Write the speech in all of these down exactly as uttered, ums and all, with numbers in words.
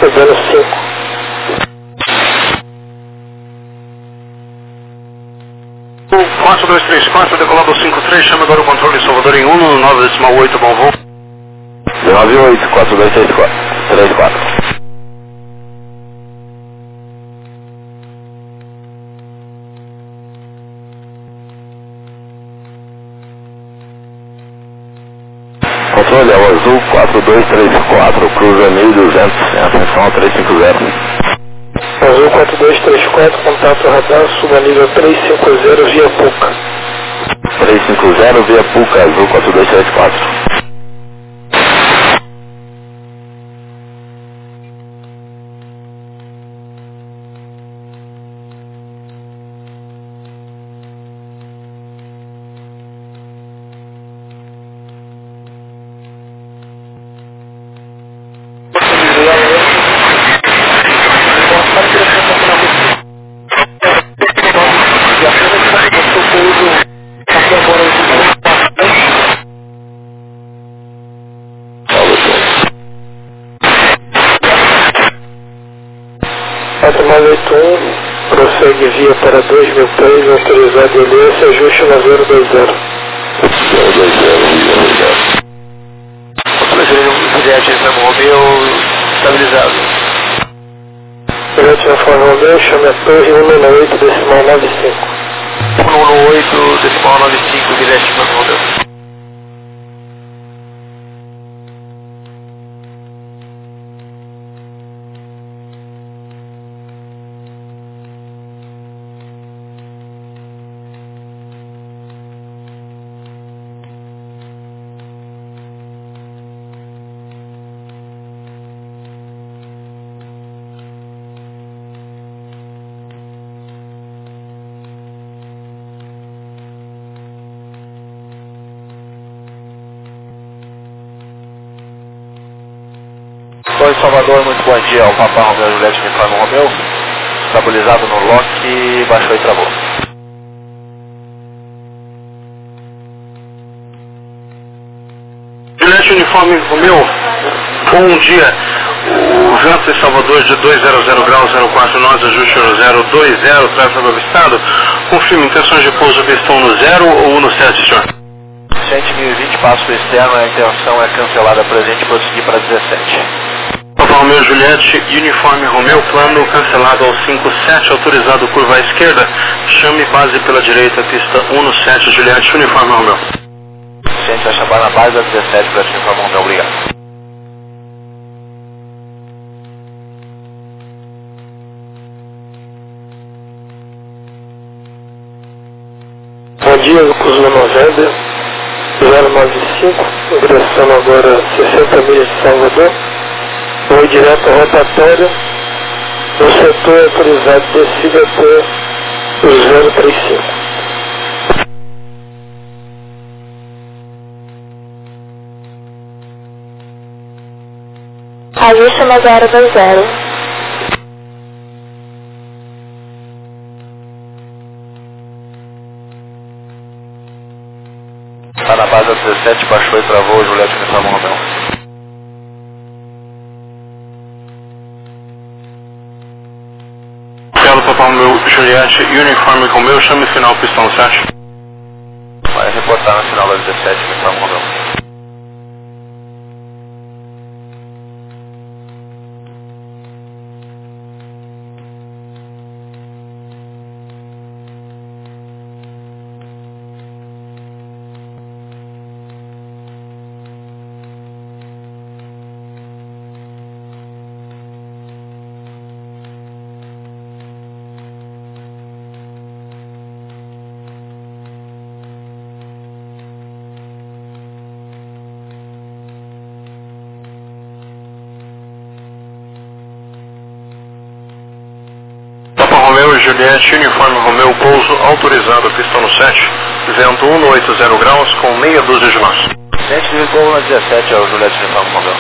perdendo cinco. quatro dois três quatro, decolado cinco três, chama agora o controle Salvador em um, no nove decimal oito, bom voo. nove oito, quatro dois três quatro. três quatro. Controle ao azul quatro dois três quatro, cruza mil e duzentos, em atenção a trezentos e cinquenta. Azul quatro dois três quatro, contato radar, suba nível trezentos e cinquenta via Puca. trezentos e cinquenta via Puca, azul quatro dois três quatro. quatro nove oito um, prossegue via para dois mil pés, autorizado L S, ajuste na zero dois zero. zero dois zero, zero zero. Juliette, Inferno Romeu, estabilizado. Juliette, Inferno Romeu, chame a torre cento e noventa e oito, decimal noventa e cinco. cento e noventa e oito, decimal noventa e cinco, Juliette, Inferno Romeu. Oi, Salvador, muito bom dia. O Papa Romeu Juliette Inferno Romeu, estabilizado no lock, baixou e travou. Juliette Uniforme Romeu, bom dia. O vento em Salvador de duzentos graus, zero quatro nós, ajuste no zero dois zero, tráfego avistado. Confirme intenções de pouso que estão no zero ou no sete, senhor? cento mil e vinte, passo externo, a intenção é cancelada presente e prosseguir para dezessete. Papa Romeu Juliette, Uniforme Romeu, plano cancelado ao cinco sete, autorizado curva à esquerda, chame base pela direita, pista um no sete, Juliette, Uniforme Romeu. A gente vai chamar na base da dezessete para Uniforme Romeu, obrigado. Bom dia, Lucas November, zero nove cinco, ingressando agora sessenta milhas de Salvador. Vou direto à rotatória, no setor autorizado descida até o zero três cinco. Ajuste na zero dois zero. Está na base da dezessete, baixou e travou, Juliette Uniforme Romeu. Obrigado, Papa Romeu Juliette, Uniforme Romeu, chame final pistão sete. Vai reportar no final da dezessete, Uniforme Romeu. Romeu e Juliette, Uniforme Romeu, pouso autorizado, pistão no sete, vento cento e oitenta graus com meia dúzia de nós. Gente, ligou na dezessete, é o Juliette Uniforme Romeu.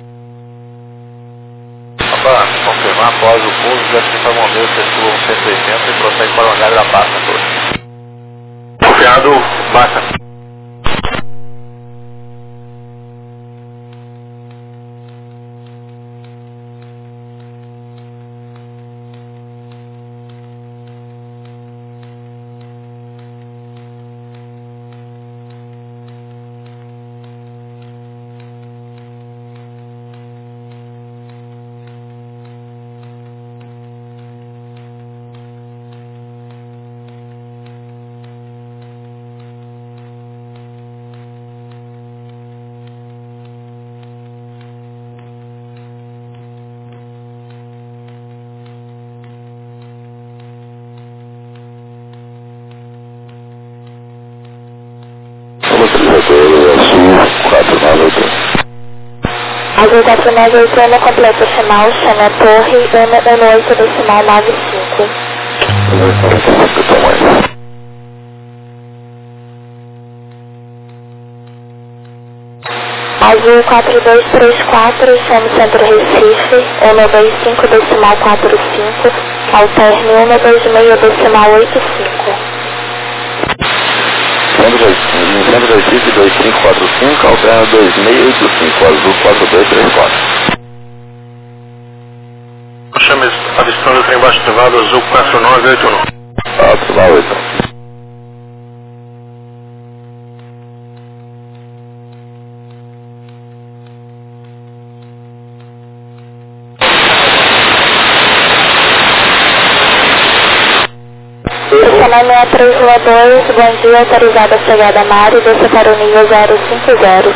Só para confirmar, após o pouso, o Juliette Uniforme Romeu efetua cento e oitenta e prossegue para o hangar da pasta toda. Confiado, basta. Azul quatro nove oito um completo decimal, chame a torre um um oito decimal nove cinco. Azul quatro dois três quatro, chame Centro Recife, um dois cinco decimal quatro cinco, alterne um dois seis decimal oito cinco. Centro Recife dois cinco quatro cinco, alterna dois seis oito cinco, Azul quatro dois três quatro. Chame avistando o trem baixo privado Azul quatro nove oito um. quatro nove oito um. Canal sessenta e três Rua dois, bom dia, autorizada a chegada Mário, desça para o nível zero cinco zero.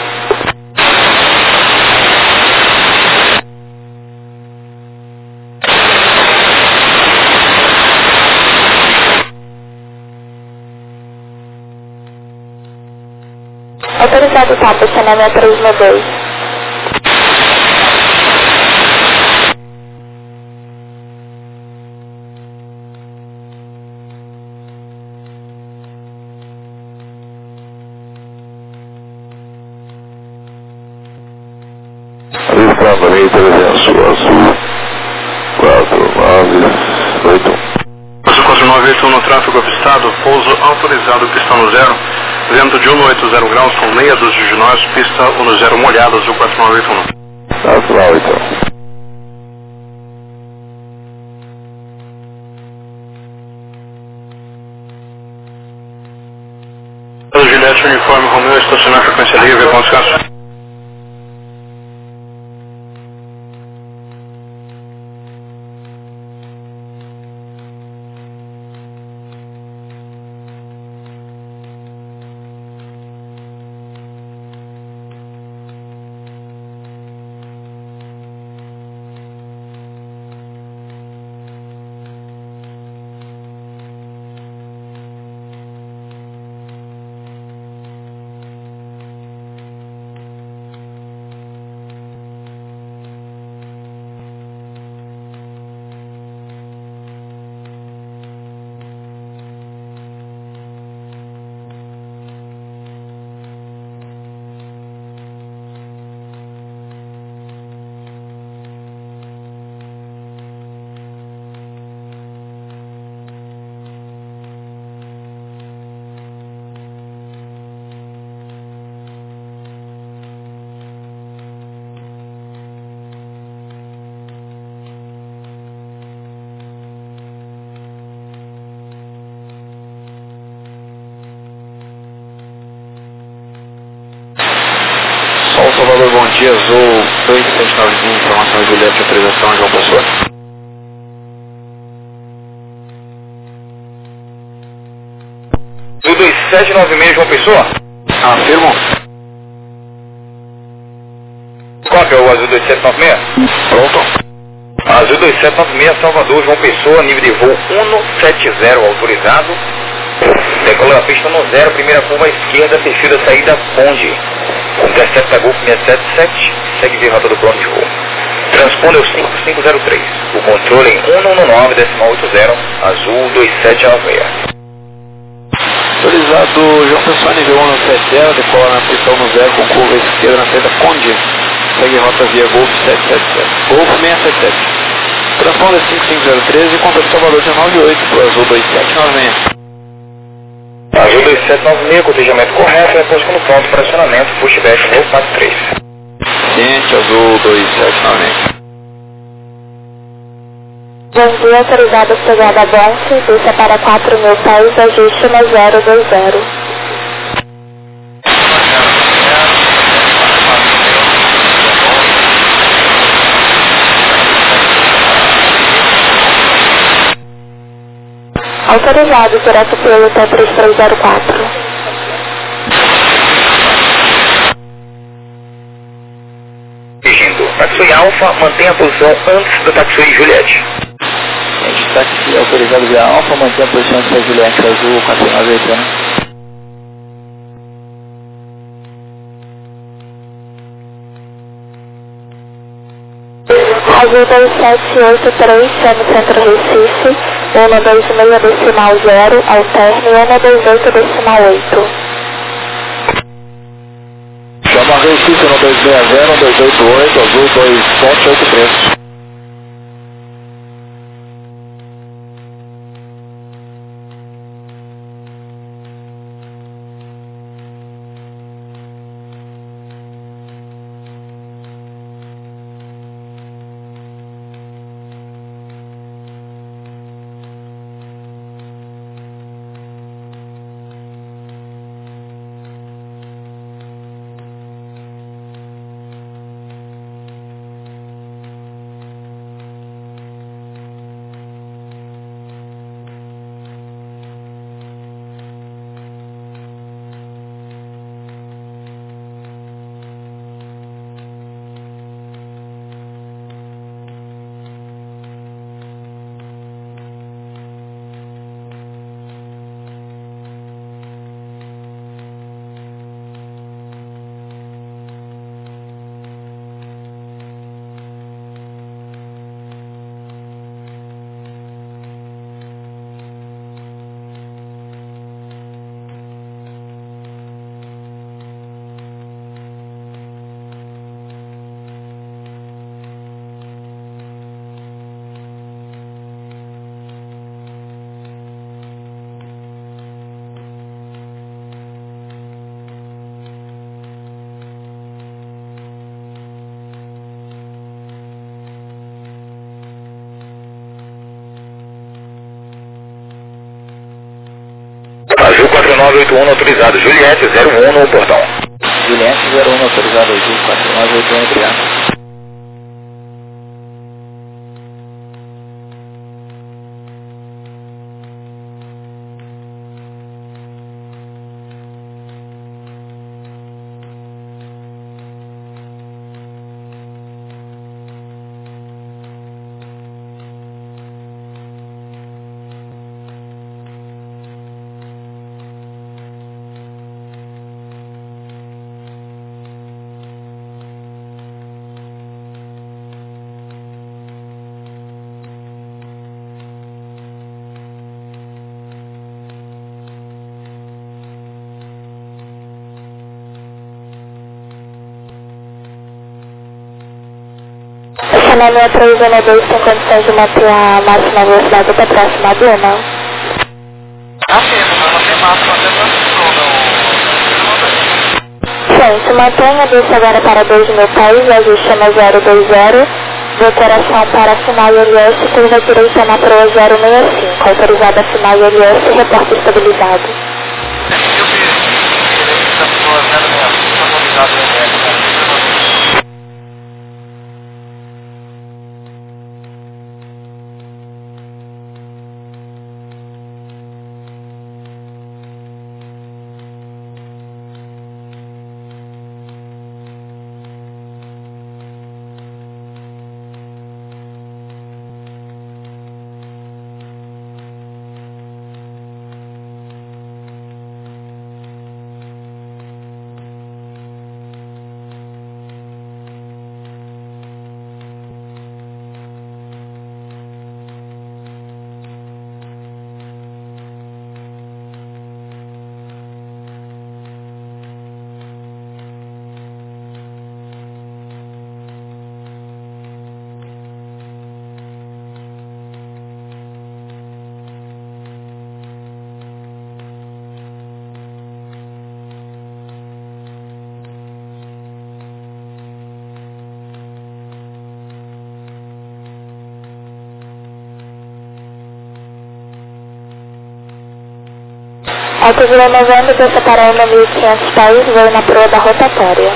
Autorizado o Tapa, canal sessenta e três Rua dois. Avistando aí, trezentos, Azul quatro nove oito um. Azul quatro nove oito um no tráfego avistado, pouso autorizado, pista no zero, vento de cento e oitenta graus com meia dúzia de nós, pista no zero molhado, Azul quatro nove oito um. quatro nove oito um. Juliette, uniforme Romeu, estacionar frequência livre, com descanso. Salvador, bom dia, Azul dois sete nove um, informação Juliette, autorização João Pessoa. Azul dois sete nove seis, João Pessoa? Afirmo. Qual que é o Azul dois sete nove seis? Pronto. Azul dois sete nove seis, Salvador, João Pessoa, nível de voo cento e setenta, autorizado. Decola a pista no zero, primeira curva à esquerda, terceira saída, Conde. Intercepta Golf seiscentos e setenta e sete, segue de rota do plano de voo. Transponder o cinco cinco zero três, o controle em cento e nove decimal oitenta, Azul dois sete nove seis. Autorizado João Pessoa, nível um no setenta, decola na pista no zero com curva à esquerda na saída Conde. Segue rota via Golf setecentos e setenta e sete. Golf seiscentos e setenta e sete. Transponder cinco cinco zero três e contato Salvador dezenove oito para o Azul dois sete nove seis. Azul dois sete nove seis, cotejamento correto, repouso no ponto para acionamento, pushback no quatro três. Ciente, Azul dois sete nove seis. Bom dia, autorizado a chegada a Bonfe, desça para quatro mil pés, ajuste no zero dois zero. Autorizado, direto pelo T três três zero quatro. Dirigindo Taxi Alfa, mantenha a posição antes do Taxi Juliette. Táxi autorizado via Alfa, mantenha a posição antes da Juliette, Azul quatro nove oito um. Azul dois sete oito três, chame Centro Recife, um dois seis decimal zero, alterne um dois oito decimal oito. Chama Recife um dois seis zero, um dois oito oito, Azul dois sete oito três. Azul quatro nove oito um autorizado, Juliette zero um no portão. Juliette zero um autorizado, Azul quatro nove oito um, obrigado. Na linha três um dois tem condições de manter a máxima velocidade até a próxima duna? Ah, sim, mas não tem máxima até a Sim, se mantenha, desce agora para dois mil pés, ajuste na zero dois zero, decoração para final I L S, curva direita na proa zero seis cinco, autorizada final I L S, reporte estabilizado. Eu vi direita na proa zero seis cinco, autorizada I L S. Altovila novembro, desça para um mil e quinhentos pés, voo na proa da rotatória.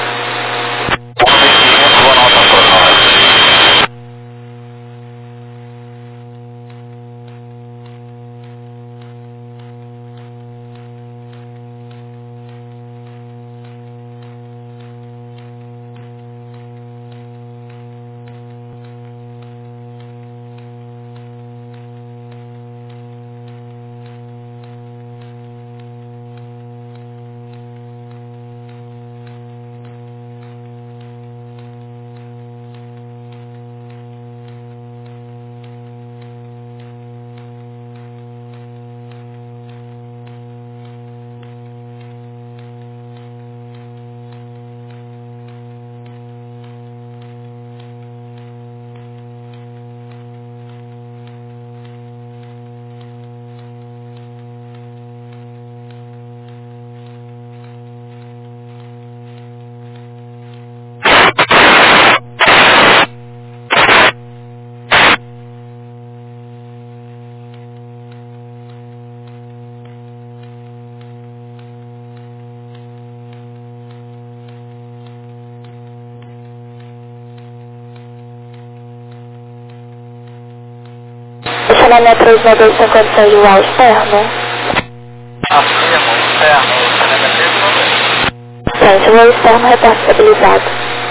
Saneamento três nove dois tem condições de voar externo? Afirmo, externo, saneamento três nove dois. Gente, voo externo, reporte estabilizado.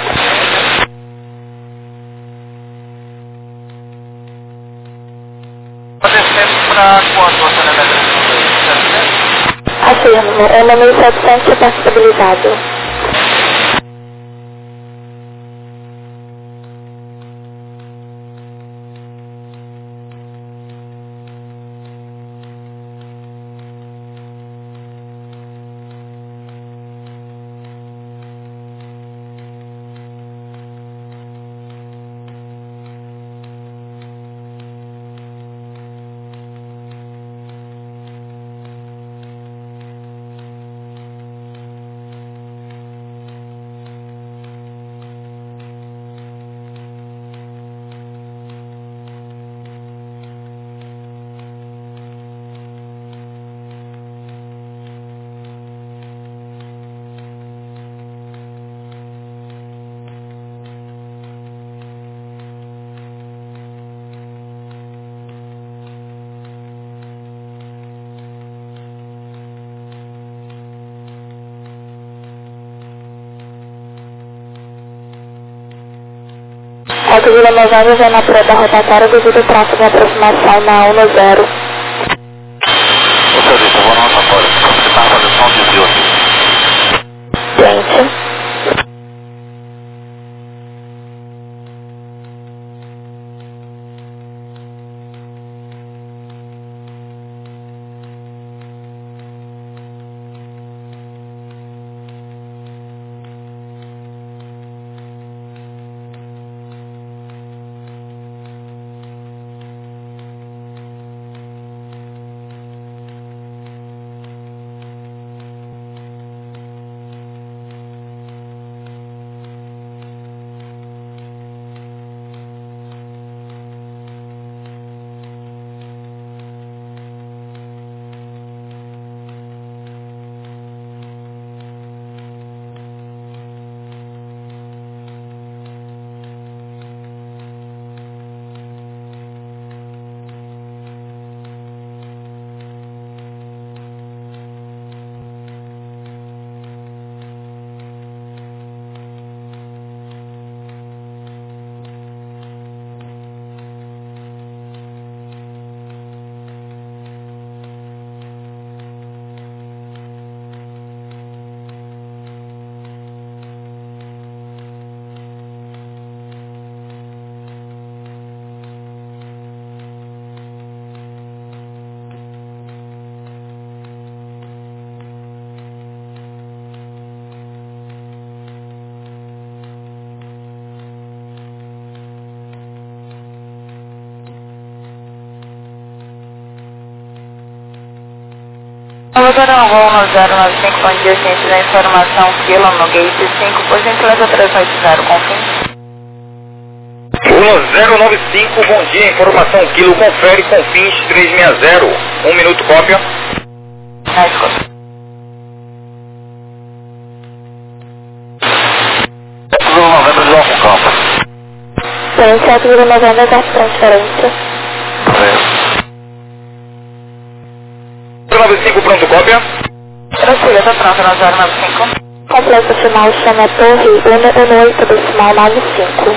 Descemos para quanto o saneamento três nove dois? Afirmo, N mil e setecentos, reporte estabilizado. Alto Vila Mojanga já na prova rotatória devido ao tráfego de aproximação na um no zero. Ô, Felipe, eu vou na rotatória. Você está fazendo só um desvio aqui. Gente. Navegaram voo no zero nove cinco, bom dia, ciência da informação, Kilo no gate cinco, por gentileza três oito zero, confirme. Kilo zero nove cinco, bom dia, informação Kilo, confere com fins três seis zero, um minuto, cópia. Na escuta. Kilo noventa de Alto Campo. Gente, Alto Vila Mojanga já transferência. zero nove cinco, pronto, cópia. Prossiga, tá pronto no zero nove cinco. Complexo final chama Torre um um oito decimal nove cinco.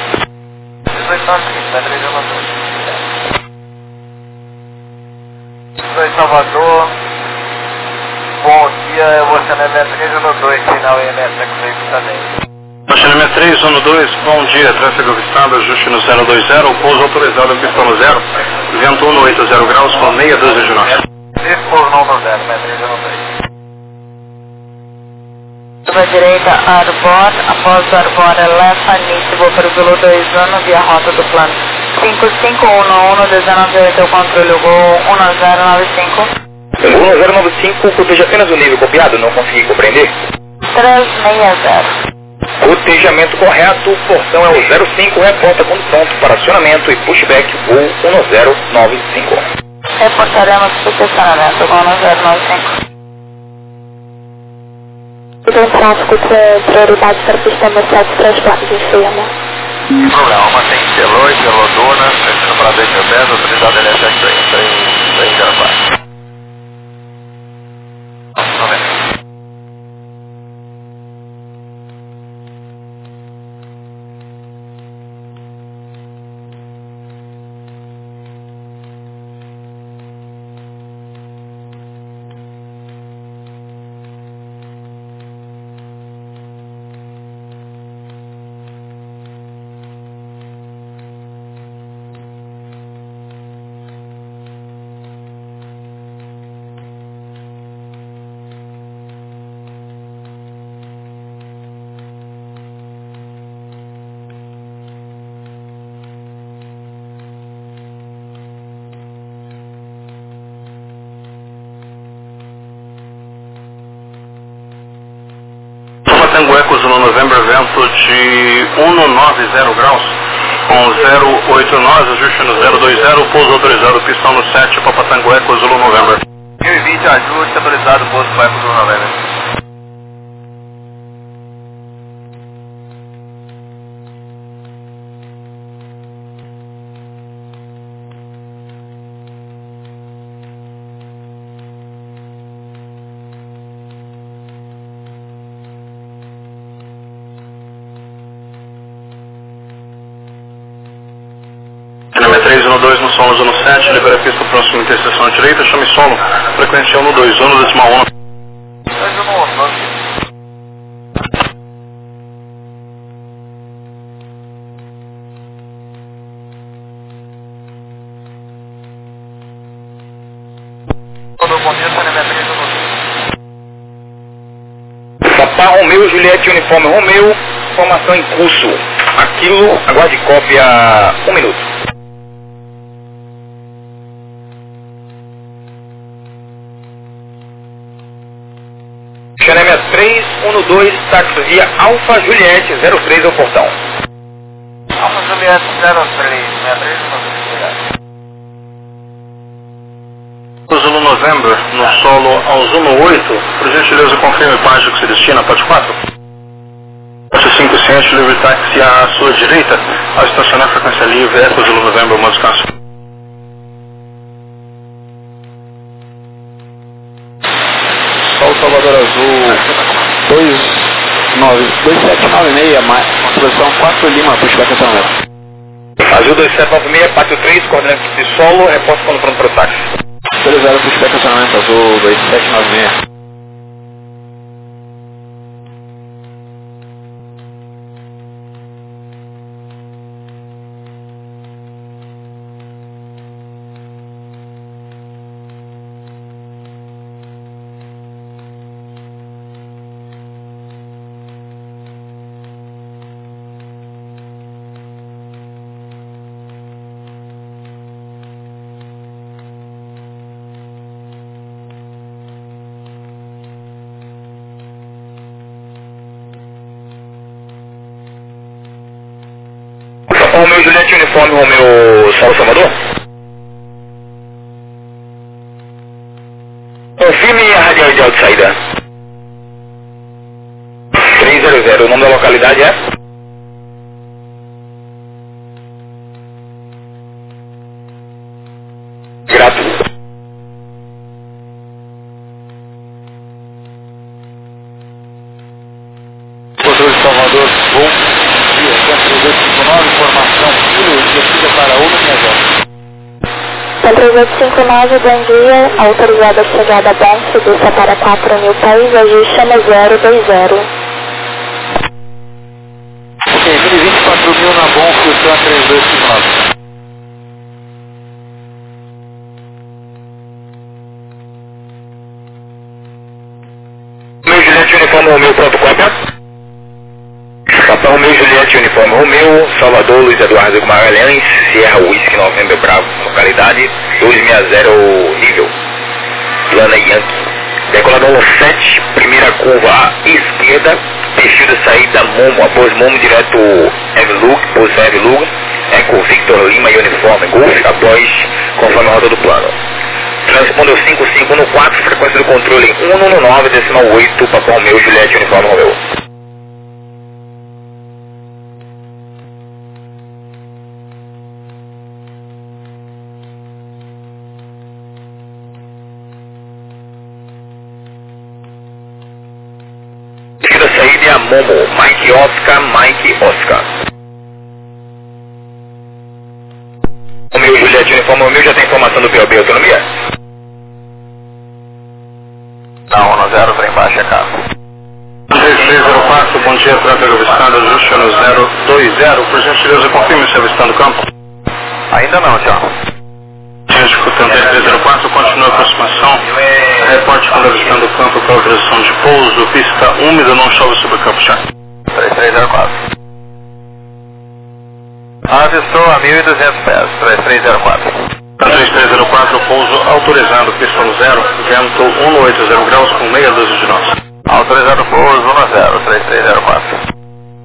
Oi, Salvador. Bom dia, eu vou saneamento três um dois, final I M S aqui também. Saneamento três um dois, bom dia, tráfego avistado, ajuste no zero dois zero, pouso autorizado, pista no zero, vento um oito zero graus com meia dúzia de nós. Esse pouso não no zero, mas três um dois. Curva direita, Arbor, após o Arbor, left início para o Vilo dois um via rota do plano. cinco cinco um um, dezenove oito, o controle, o gol um zero nove cinco. um zero nove cinco, proteja apenas o nível copiado, não consegui compreender. três seis zero. Cotejamento correto, portão é o zero cinco, reporta quando pronto para acionamento e pushback, voo um zero nove cinco. Reportaremos posicionamento, gol um zero nove cinco. Tem tráfego com prioridade para o sistema sete transporte de enfermo. Sem problema, mantém Deloitte, Elodona, descendo para dois mil pés, autorizado L S sete três zero quatro. Tango Eco Zulu November, vento de um nove zero graus, com zero oito nove, ajuste no zero dois zero, pouso autorizado, pistão no sete, Papa Tango Eco Zulu November. mil e vinte, ajuste autorizado, pouso Papa Eco Zulu November. três um dois no solo no sete, libera a pista próximo interseção à direita, chame solo, frequência um dois, um decimal um. Papá Romeu, Juliette, Uniforme Romeu, formação em curso. Aquilo, aguarde cópia, um minuto. Xanemia três um dois, táxi via Alfa Juliette zero três ao portão. Alfa Juliette zero três, sessenta e três um. Zulu November, no solo ao Zulu oito, por gentileza confirme página que se destina, pode quatro. Pode cinco, ciente, livre táxi à sua direita, ao estacionar frequência livre, Eco Zulu November, uma descanso. Sol Salvador Azul dois sete nove seis, posição quatro Lima, pushback acionamento. Azul dois sete nove seis, pátio três, coordenante de solo, repórter quando pronto para o táxi. três zero, pushback acionamento, Azul dois sete nove seis. Romeu Juliette, Uniforme Romeu São Salvador. Confirme a radial ideal de saída. trezentos, o nome da localidade é? Grato. Controle de Salvador, voo. três oito cinco nove, informação, Kilo, descida para uma minha zona. três oito cinco nove, bom dia, autorizada a chegada a bom, segurança para quatro mil pés, ajuste no zero dois zero. Ok, mil e vinte, quatro mil na bom, Filtran três dois cinco nove. Romeu Juliette, Uniforme Romeu, pronto, cópia. Papa Romeu Juliette, Uniforme Romeu, Salvador, Luiz Eduardo Magalhães, Sierra Whisky November Bravo, localidade dois seis zero, nível, Lana Yankee. Decolador no sete, primeira curva à esquerda, perfil de saída Momo, após Momo direto Evelug, posição Evelug, Eco Victor Lima e Uniforme Golf, após conforme a rota do plano. Transpondeu cinco cinco um quatro, frequência do controle um um nove, decimal oito, Papa Romeu Juliette, Uniforme Romeu. Momo, Mike Oscar, Mike Oscar. O meu Juliette Uniforme, o meu já tem informação do P O B Autonomia? Não, um zero, trem baixo, é carro. três três zero quatro, bom dia, tráfego avistado, ajuste no zero dois zero, por gentileza, confirme se avistando o campo. Ainda não, Tiago. Escutando três três zero quatro, continua a aproximação. Reporte quando avistando o campo para autorização de pouso, pista úmida, não chove sobre o campo, Tiago. três três zero quatro. Avistou a mil e duzentos pés, três três zero quatro. três três zero quatro, pouso autorizado, pista no zero, vento cento e oitenta graus com meia dúzia de nós. Autorizado pouso um zero, três três zero quatro.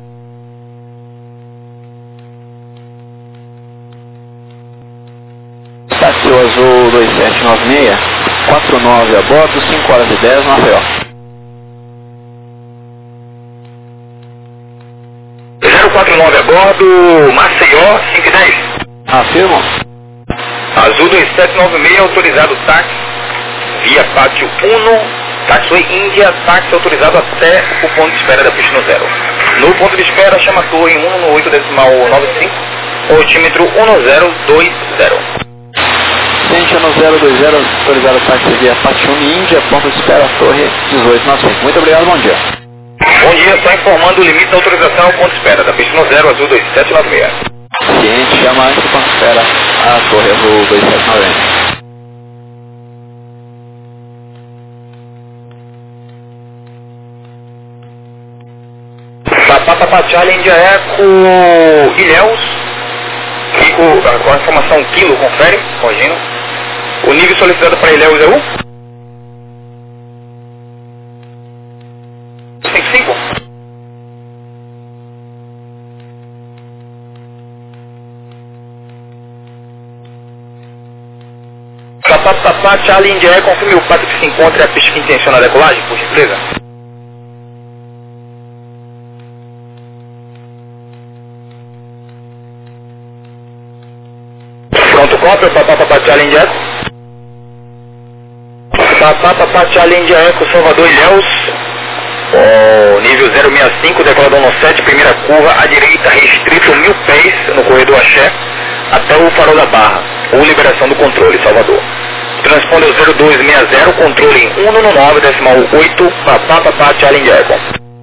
Táxi Azul dois sete nove seis, quatro nove a bordo, cinco horas e dez, Maceió. zero quatro nove a bordo, Maceió, cinco e dez. Afirmo. Azul dois sete nove seis, autorizado táxi, via pátio um, taxiway Índia, táxi autorizado até o ponto de espera da pista no zero. No ponto de espera, chama a torre um no oito decimal nove cinco, altímetro um zero dois zero. Ciente no zero dois zero, autorizado táxi via pátio um Índia, ponto de espera, torre dezoito nove cinco. Muito obrigado, bom dia. Bom dia, só informando o limite da autorização ao ponto de espera da pista no zero, Azul dois sete nove seis. Ciente, chama antes do ponto de espera a torre Azul dois sete nove seis. Papapá Charlie India Eco Ilhéus, Kiko, com a informação quilo, confere, corrigindo. O nível solicitado para Ilhéus é o cinco cinco. Papapá Charlie India Eco, confirme o fato que se encontra a pista que intenciona a decolagem, por gentileza. Pronto, cópia, Papapá Charlie India Eco. Papapá Charlie India Eco, Salvador Ilhéus. O nível zero seis cinco, decolador no sete, primeira curva, à direita, restrito mil pés no corredor Axé, até o farol da Barra, ou liberação do controle, Salvador. Transponder zero dois seis zero, controle em cento e nove decimal oito, Papapá Charlie India Eco.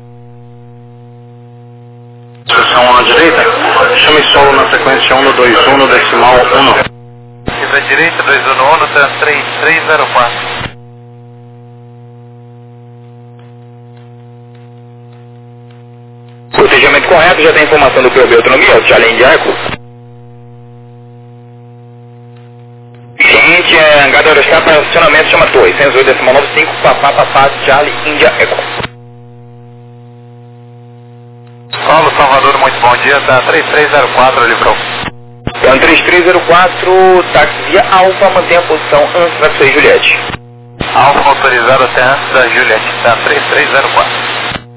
Seção à direita, chame solo na sequência cento e vinte e um decimal um. Para a direita, dois um um, três três zero quatro. Procedimento correto, já tem informação do P O B Autonomia, o Charlie India Eco. Seguinte, é hangar da Eurostar para acionamento, chama torre, cento e oito decimal nove cinco, Papapá Charlie India Eco. Paulo Salvador, muito bom dia, tá três três zero quatro, livrou. Então três três zero quatro, táxi via Alfa, mantém a posição antes da sua Juliette. Alfa autorizado até antes da Juliette, tá três três zero quatro.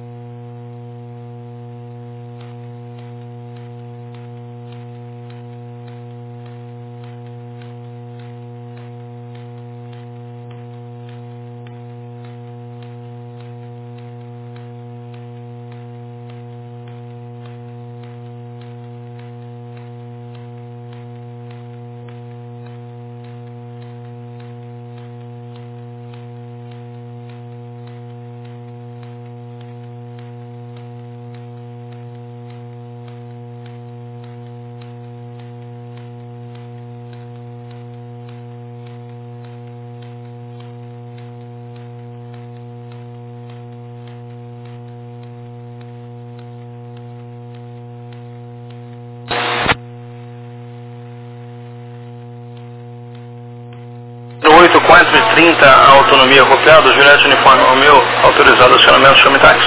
oito quatro e trinta, a autonomia copiada, Juliette Uniforme Romeu, autorizado acionamento, chame táxi.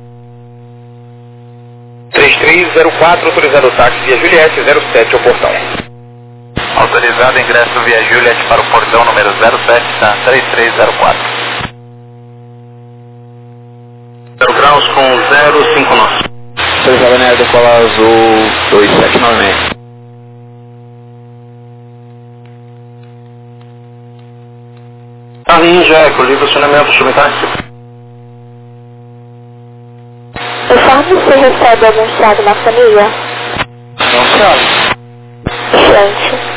três três zero quatro, autorizado táxi via Juliette, zero sete ao portão. Autorizado ingresso via Juliette para o portão número zero sete, tá três três zero quatro. zero graus com zero cinco nós. Autorizado na decolar Azul dois sete nove seis. Charlie India Eco, livre acionamento, chame táxi. Por Conforme você recebe algum estrago na família? Não sabe. Gente.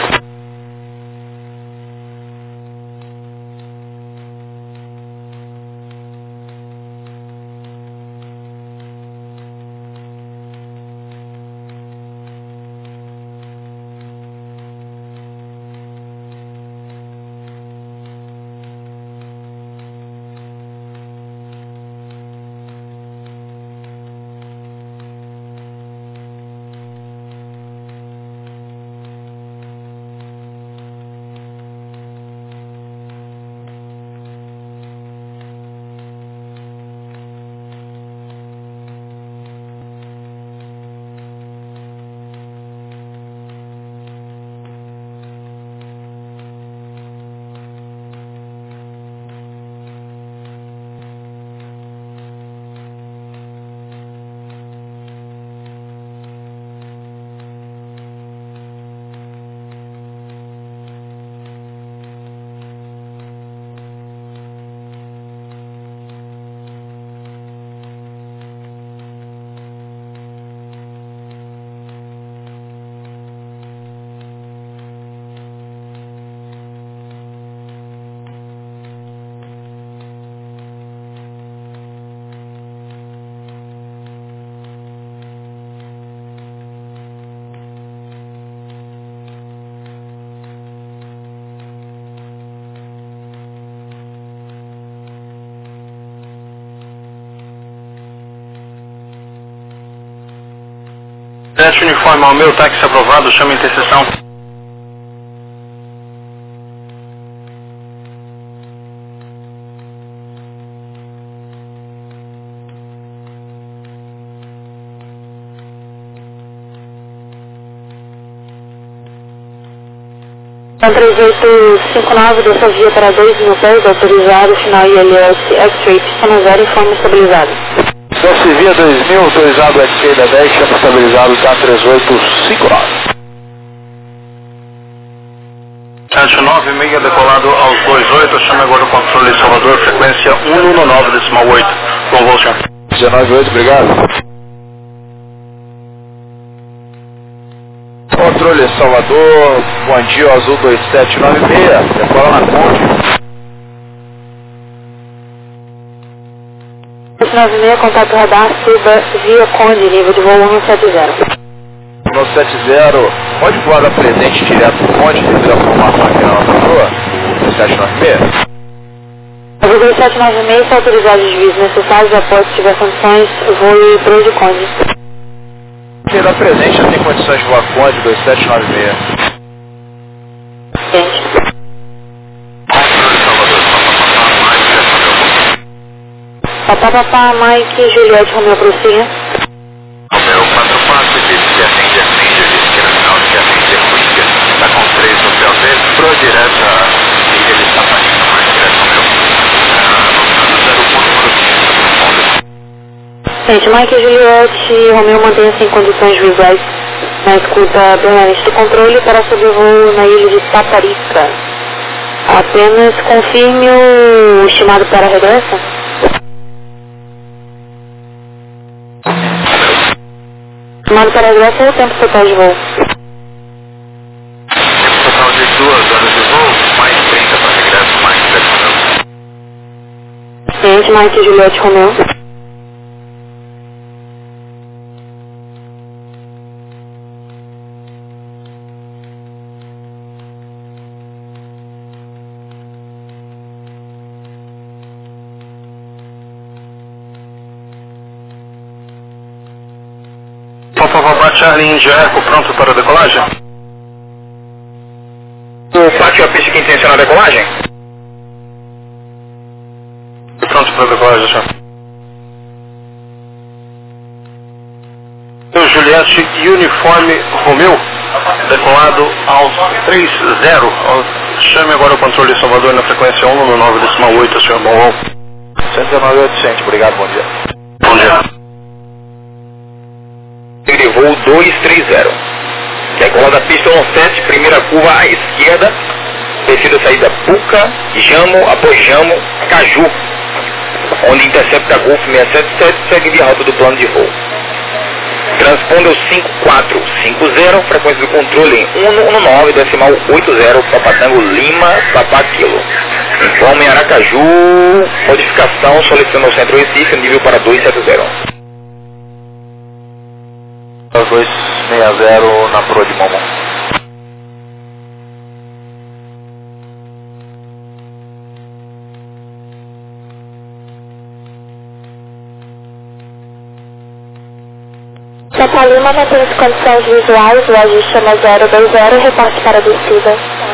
sete uniforme ao meu, táxi aprovado, chama interseção. três oito cinco nove, dessa via para dois mil pés, autorizado, final I L S, X-Ray, pista zero, informe estabilizado. Desce via dois mil, autorizado X-Ray da dez, chama estabilizado, tá três oito cinco nove. sete nove, meia decolado aos dois oito, chama agora o controle Salvador, frequência um um nove decimal oito. Com voo, senhor. dezenove oito, obrigado. Controle Salvador, bom dia, Azul dois sete nove seis, decola na Conde. dois nove seis, contato radar, suba via Conde, nível de voo um sete zero. um sete zero, pode voar da presente direto do Conde, devido à formação aqui na nossa rua, dois sete nove seis. Azul dois sete nove seis, está autorizado os desvios necessários, após se tiver condições, voo para de Conde. Porque da presente já tem condições de voar Conde dois sete nove seis. Gente. Papá, papá, Mike, Juliette, Romeu, Brucinha. Romeu quatro quatro, disse que atende, atende, disse que era final de que atende, Whisky, está com três no P O V, pro direto a ilha de Sapanina, mais direto Romeu. zero ponto Brucinha, Gente, Mike e Juliette, Romeu mantenha-se em condições visuais na escuta permanente do controle para sobrevoo na ilha de Taparica. Apenas confirme o estimado para regresso. Estimado para regresso ou o tempo total de voo? Tempo total de duas horas de voo, mais trinta para regresso, mais trinta Romeu. Gente, Mike e Juliette, Romeu. Papa Charlie India Eco, pronto para a decolagem? O pátio é a pista que intenciona a decolagem? Pronto para a decolagem, senhor. O Juliette Uniforme Romeu, decolado aos três zero. Chame agora o controle Salvador na frequência um um nove decimal oito, senhor. Bom voo. cento e dezenove oitocentos, obrigado, bom dia. Bom dia. Ele voo dois três zero. Decola da pista um sete, primeira curva à esquerda, descida saída Puca, Jamo, após Jamo, Caju. onde intercepta Golf seis sete sete, segue via rota do plano de voo. Transponder cinco quatro cinco zero, frequência do controle em um um nove, decimal oito zero, Papatango Lima, Papá Kilo. Informe em Aracaju, modificação, solicitando ao Centro Recife, nível para dois sete zero. dois seis zero na proa de Momon. Papa Lima mantém as condições visuais, o ajuste chama zero dois zero e reporte para a descida.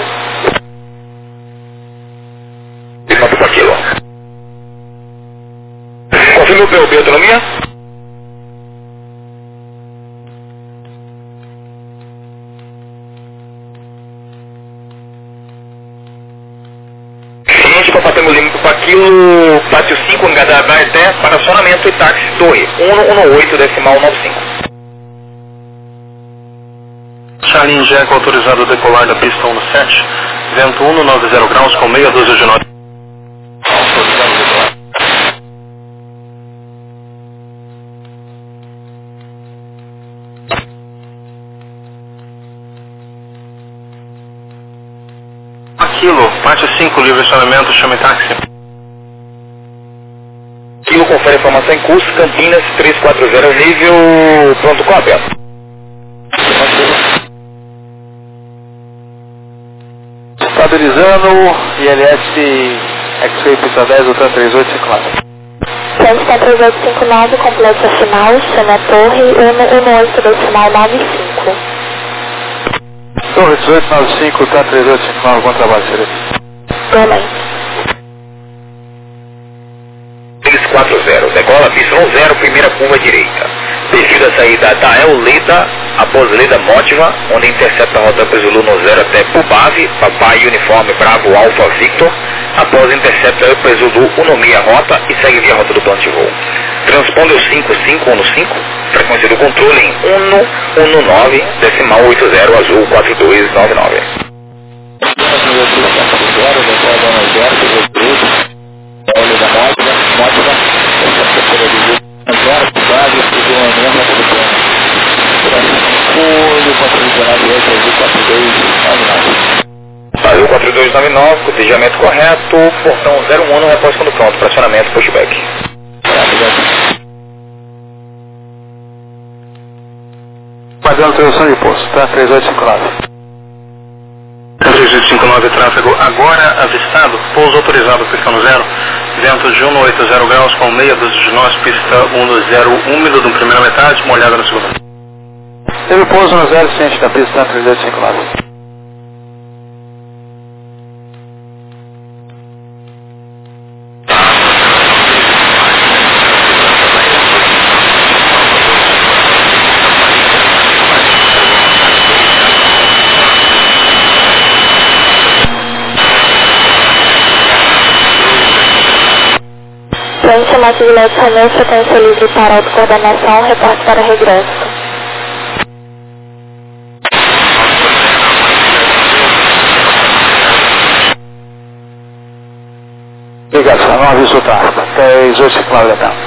Lima Papá Kilo. Confirme o P O B autonomia? Papatango Lima Papá Kilo, Pátio cinco, H da Até, para acionamento e táxi Torre um um oito, decimal nove cinco. Charlie Jack autorizado a decolar da pista um sete, vento um nove zero graus com meia dúzia de nós. Aquilo, Pátio cinco, livre estacionamento, chame táxi. Kilo confere informação em curso, Campinas três quatro zero, nível pronto com aberto. Estabilizando, I L S X-Ray pista dez, Ultra três oito cinco nove. Centro três oito cinco nove, complexo final, chama a torre um um oito, decimal nove cinco. Torre dezoito nove cinco, Ultra três oito cinco nove, bom trabalho, Serena. Também. três quatro zero, decola pista um zero, primeira curva direita. Perfil da saída da Euleda, após Leda Motiva, onde intercepta a rota Zulu no zero até Pubave, Papai Uniforme Bravo Alfa Victor, após intercepta a Zulu Unomia rota e segue via rota do plano de voo. Transponder cinco cinco um cinco, frequência do controle em um um nove, decimal oito zero, azul quatro dois nove nove. Azul quatro dois nove nove, cotejamento correto, portão zero um no repouso quando pronto, fracionamento pushback. Fazendo tradução de posto, tá? três oito cinco nove. três oito cinco nove, tráfego agora avistado, pouso autorizado, pista no zero, vento de um oito zero graus com meia dúzia de nós, pista um zero, úmido na primeira metade, molhada na segunda. Teve pouso no zero ciente da pista três oito cinco nove. Frente a Mato Guilherme Romeu, frequência livre para autocoordenação, reporte para regresso. Ligação, não aviso o tráfego. três oito cinco nove legal.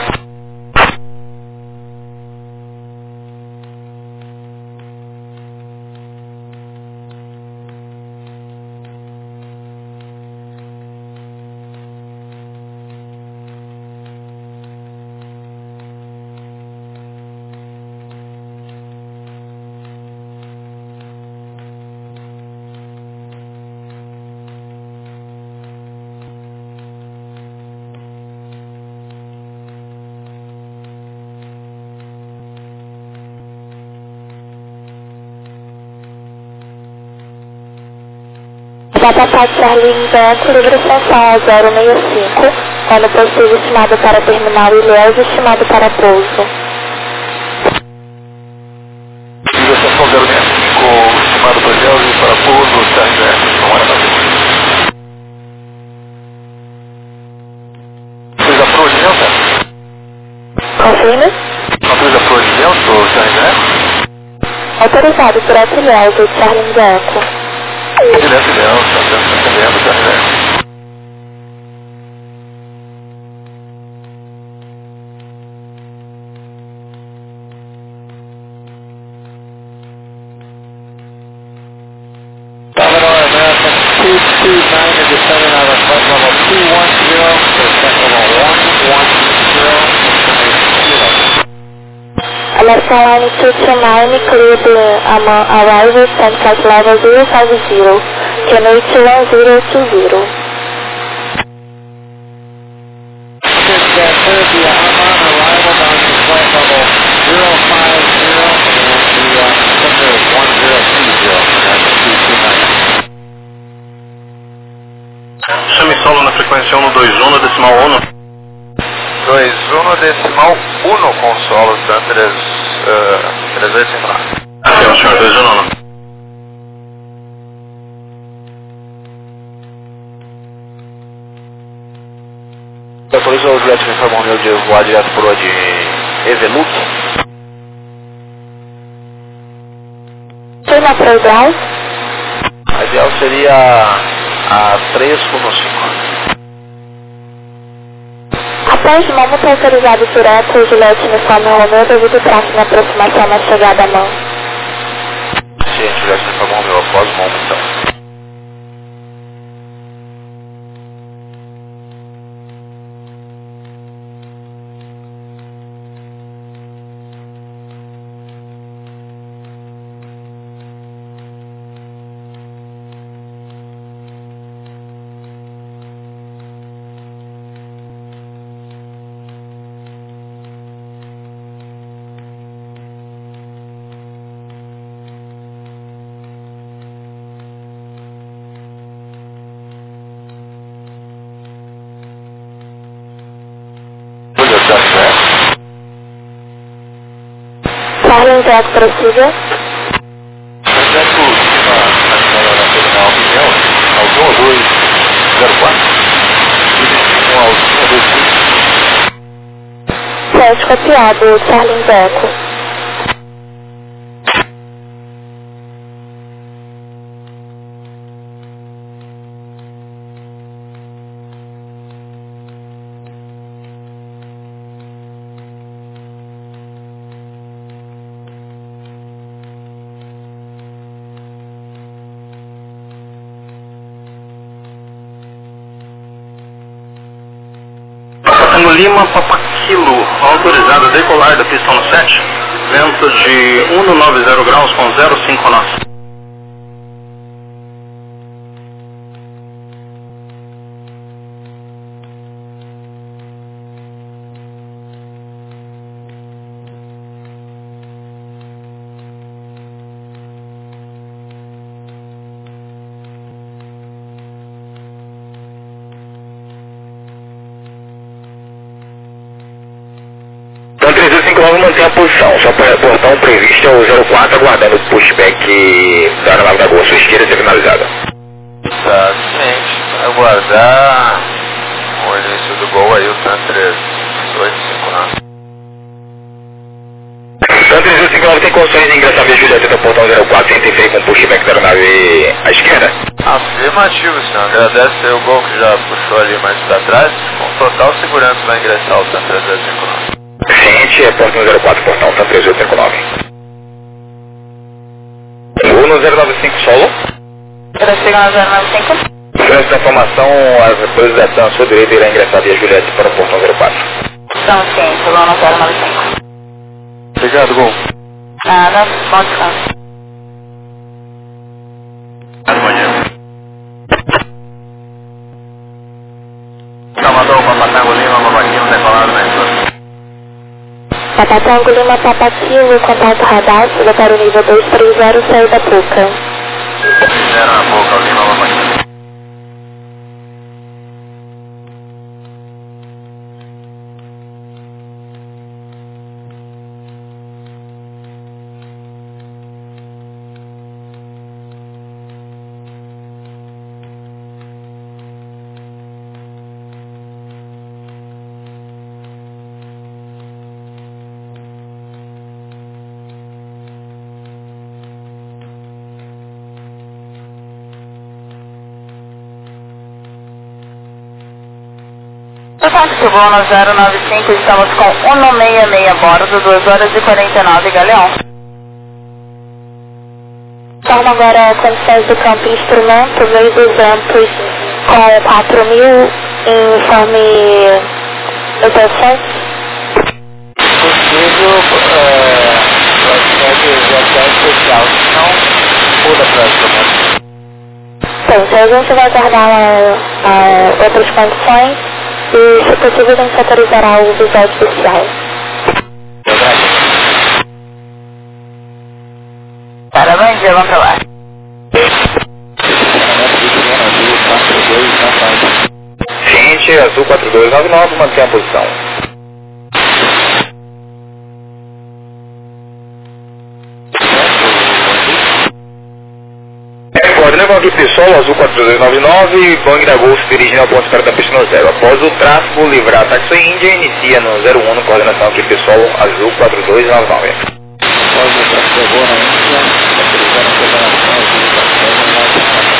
Papapá Charlie Vento, livre extensão zero seis cinco, ano possível estimado para terminal Ilhéus e estimado para pouso. Livre extensão zero seis cinco, estimado para Ilhéus e para pouso, Charlie Vento, não é nada. Fez a proa de vento? Confirme? Não fez a proa de vento, Charlie Vento? Autorizado por Ilhéus, Charlie Vento. Direto Ilhéus, está entendendo, Charlie Vento. Alaska Line two two nine, clear the among arrivals, send flight level zero five zero, Canoe two one zero two zero. Chame solo na frequência um dois um decimal um. dois um decimal um com solo, tá? três oito cinco nove. Aqui, senhor, dois um um. Autorizou o Juliette me informou meu de voar direto por de Eveluk. Foi na Proudal? A ideal seria a três ponto cinco. Após o momento autorizado direto, o Juliette me informa o meu devido tráfego na aproximação na chegada à mão. Sim, Juliette me informou meu após o momento então. Charlie Jack precisa. Projeto na terminal região, ao um dois zero quatro, e ao um dois cinco. Sete copiado, Charlie Jack. Tango Lima, Papa Kilo, autorizado a decolar da pista no sete, vento de cento e noventa graus com zero cinco nós. trezentos e cinquenta e nove mantém a posição, só para reportar um previsto é o zero quatro, aguardando o pushback da aeronave da Gol, sua esquerda ser finalizada. Tá, ciente, aguardar o início do gol aí, o T A N três oito cinco nove. T A N trezentos e cinquenta e nove tem condições de ingressar via Juliette no portão zero quatro, sem interferir com o pushback da aeronave à esquerda? Afirmativo, senhor. Agradece aí o gol que já puxou ali mais para trás, com total segurança vai ingressar o T A N trezentos e cinquenta e nove. Ciente, é ponto no zero quatro, portão, T A N três oito cinco nove. Voo no zero nove cinco solo. Para chegar no zero nove cinco. Frente da informação, as coisas da sua direita irá ingressar via Juliette para o portão zero quatro. Estão cientes, vão no zero nove cinco. Obrigado, gol. Nada, bom descanso. Amanhã. Salvador, Papa Tango Lima, Papa Kilo, decolado na entrada. Papa Tango Lima, Papa Kilo, contato radar, siga para o nível dois três zero, saída Puca. Fizeram a boca, Lima, Papa Kilo. Táxi voo no zero nove cinco, estamos com cento e sessenta e seis a bordo, duas horas e quarenta e nove, Galeão. Forma agora condições do campo e instrumento, meio dos amplos com quatro mil Informe operações. Possível, procede viajar especial, não muda para esse momento. Bem, então a gente vai aguardar uh, outras condições e, se possível, a gente autorizará o visual especial. Parabéns, vamos pra lá. Gente, azul quatro dois nove nove, mantém a posição. Coordenando aqui pessoal, azul quatro dois nove nove, Bang da Golf dirigindo ao ponto espera da pista no zero. Após o tráfego livrar táxi Índia, inicia no zero um, coordenação aqui pessoal, azul quatro dois nove nove. Após o tráfego agora na Índia, autorizando a coordenação azul quatro dois nove nove.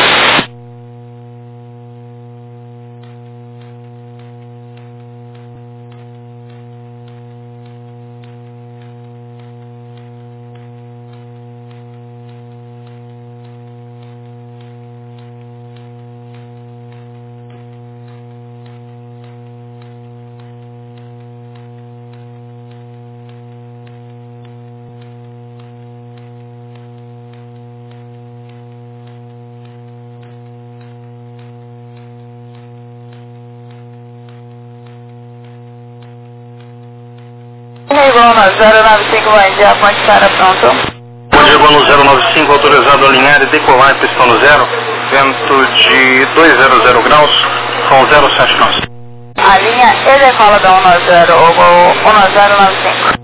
Igual zero nove cinco, vai dia, ponte para pronto. Bom dia, igual no zero nove cinco, autorizado a alinhar e decolar, pistão no zero, vento de duzentos graus, com zero sete nove. A linha e decola da um zero, o gol um zero nove cinco.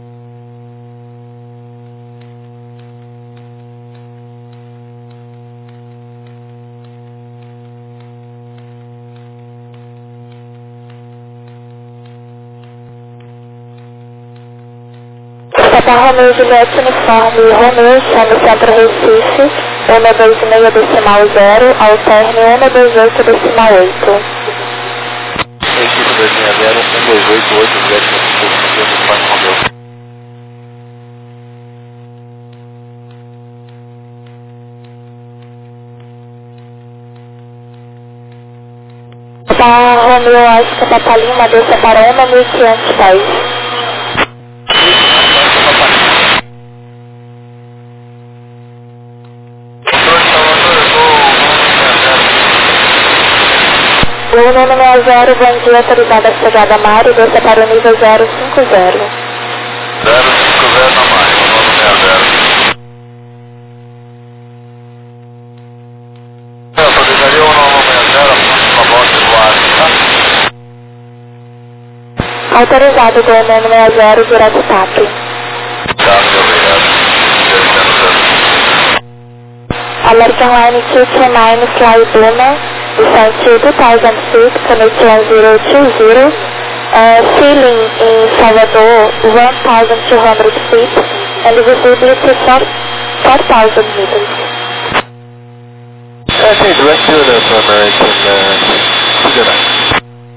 Papa Romeo Juliette uniforme Romeo, chama Centro Recife, um dois seis decimal zero, alterne um dois oito decimal oito. Recife dois seis zero, um dois oito oito sete cinco uniforme Romeo. Papa Romeo Oscar Papa Lima, desça para um mil e quinhentos pés. O número é zero, bom dia, autorizada a chegada Mário, desça para o nível zero cinco zero. zero cinco zero na Mário, o número é zero. Eu autorizaria o nove seis zero, a volta do ar, tá? Autorizado do número é zero, direto T A P. Tá, muito obrigado. American Line two two nine, fly Lima, descent to two thousand feet, connect one zero two zero, uh, ceiling in Salvador one thousand two hundred feet, and visibility four thousand meters. Okay, direct to the American uh, Cigarette.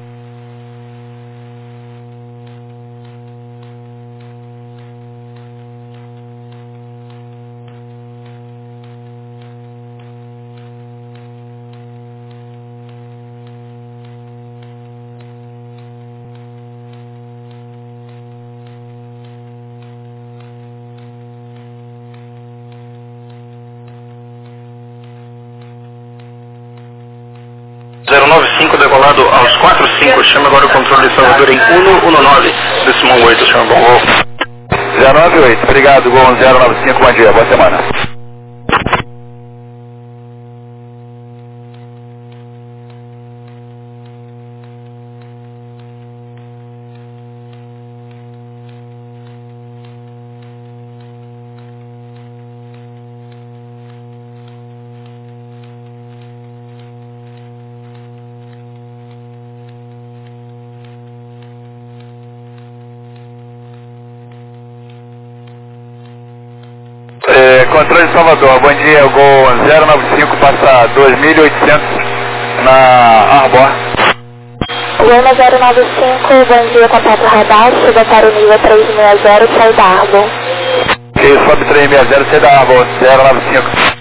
zero nove cinco decolado aos quatro cinco, chama agora o controle de Salvador em um um nove, decimal oito, chama bom gol. zero nove oito, obrigado, Gol zero nove cinco, bom dia, boa semana. É, controle de Salvador, bom dia, Gol zero nove cinco, passa dois mil e oitocentos na Arbor. Lima zero nove cinco, bom dia, contato radar, suba para o nível três seis zero, sai da Arbor. Ok, sobe três seis zero, sai da Arbor, zero nove cinco.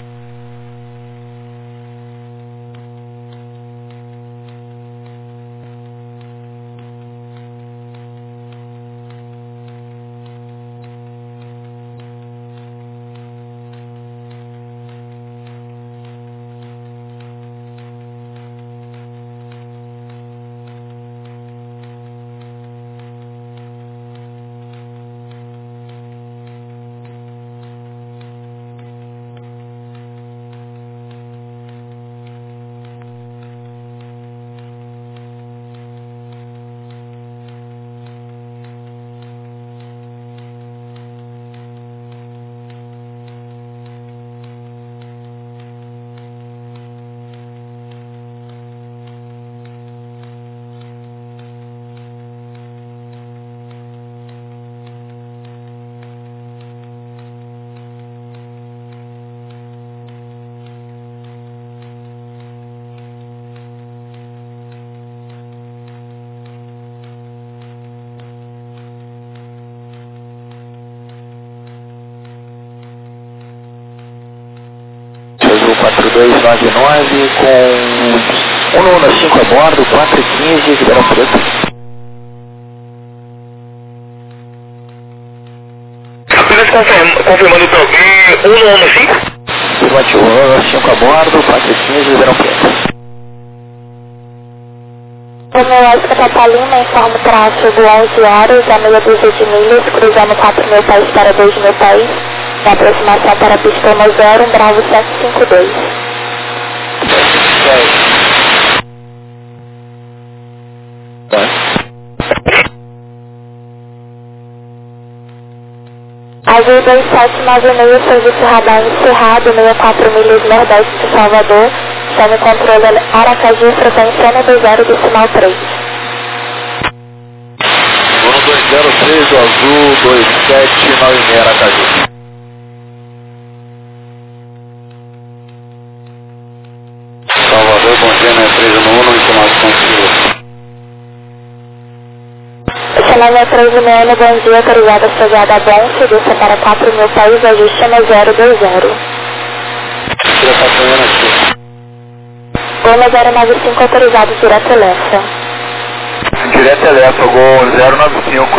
dois nove nove com um um cinco a bordo, quatro e quinze, Ribeirão Preto. Apenas confirma, confirmando o programa um um cinco. Afirmativo, um um cinco a bordo, quatro e quinze, Ribeirão Preto. Romeu Oscar Papa Lima, informa o tráfego onze horas, a meia dúzia de milhas, cruzando quatro mil pés para dois mil pés, e aproximação para a pista um zero, Bravo sete cinco dois. Azul dois sete nove seis, serviço radar encerrado, sessenta e quatro milhas nordeste de Salvador, chame controle Aracaju, frequência um dois zero, decimal três. um dois zero três, do Azul dois sete nove seis, Aracaju. Salvador, bom dia, né? três um um, informação segura. Chamada três um um, bom dia, autorizada chegada a Bonse, desça para quatro mil pés, ajuste chama zero dois zero. Tira a castanha aqui. Gol zero nove cinco, autorizado direto Elefa. Direto Elefa, Gol zero nove cinco.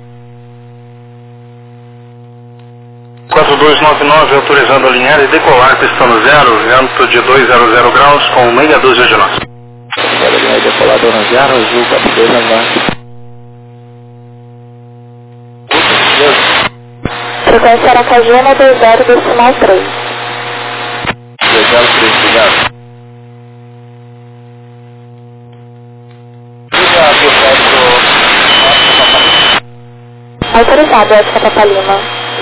quatro dois nove nove, autorizando a alinhar e decolar, pistão zero, vento de duzentos graus com meia dúzia de nós. Quero alinhar e decolar, dona zero, Azul, quatro dois nove nove. Frequência Aracaju, um dois zero, decimal três. dois zero três, obrigado. Autorizado, Oscar Papa Lima.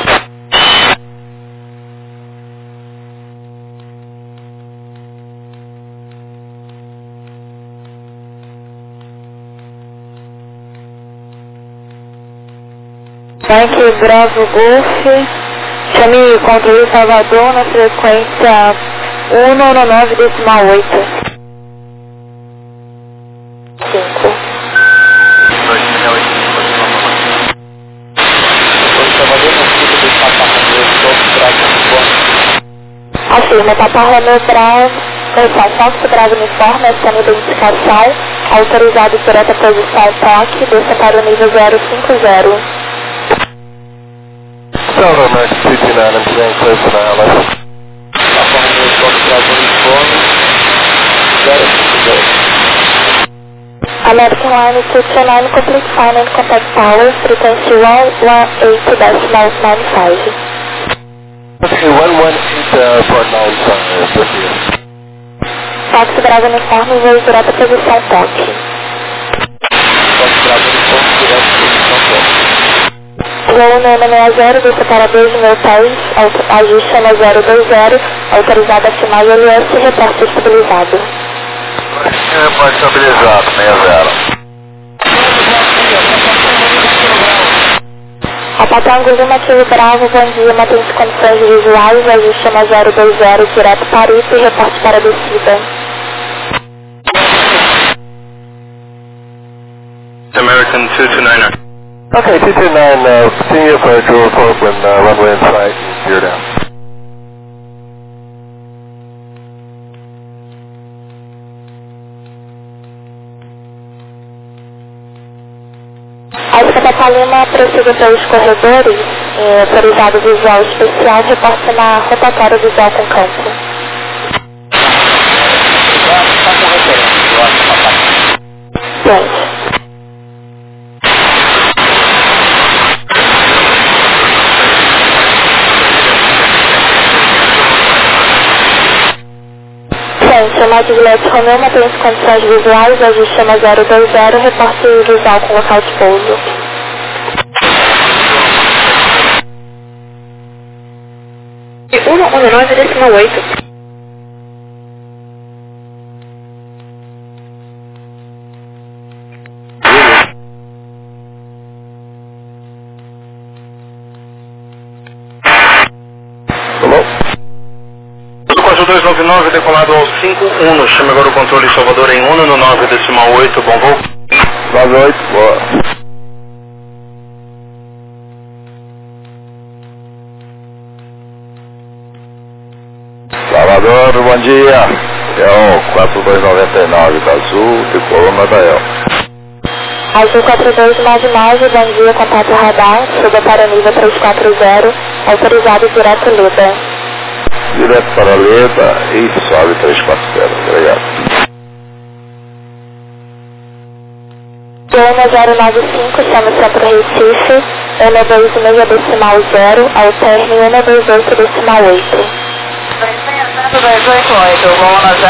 Yankee Bravo Golf, chame controle Salvador na frequência um nove nove, decimal oito. cinco. Afirma, Papa Romeu Bravo, atenção, Fox Bravo uniforme, essa identificação, autorizado direta posição toque, desça para o nível zero cinco zero. Salve, Max two two nine, I'm staying close to my Alice. Papa Romeu Fox Bravo uniforme, zero cinco zero. American Line two two nine, complete fine and contact power, frequency one one eight decimal nine five. Okay, one one eight point nine five, this here. Fox Bravo uniforme, voo direto posição toque. Fox Bravo uniforme, direto posição toque. Voo no sessenta, desça para dois mil pés, ajuste chama zero dois zero, autorizado a final I L S, reporte estabilizado. Reporte estabilizado, seis zero. A Patango Lima Kilo Bravo, bom dia, mantém condições visuais, ajuste chama zero dois zero, direto para I P e reporte para a descida. American two two nine. Okay, two two nine, uh, continue approach, we'll report when uh, runway in sight and gear down. Oscar Papa Lima prossiga pelos corredores, eh, autorizado visual especial, reporte na rotatória visual com campo. Gente. Chamada de Leite Romeu, mantém as condições visuais, ajuste chama zero dois zero, reporte visual com local de pouso. um um nove, decimal oito. quatro dois nove nove, decolado ao cinco um, chame agora o controle Salvador em um no nove, decimal oito, bom voo. nove oito, boa. Salvador, Bom dia, é o quatro dois nove nove da Azul, de Colônia da El. Azul quatro dois nove nove, bom dia, contato radar, suba para nível três quatro zero, autorizado direto Leda. Direto para Leda e sobe três quatro zero, obrigado. Goma zero nove cinco, chama Centro Recife, N dois seis decimal zero, alterne N dois oito decimal oito. dois oito oito, voo na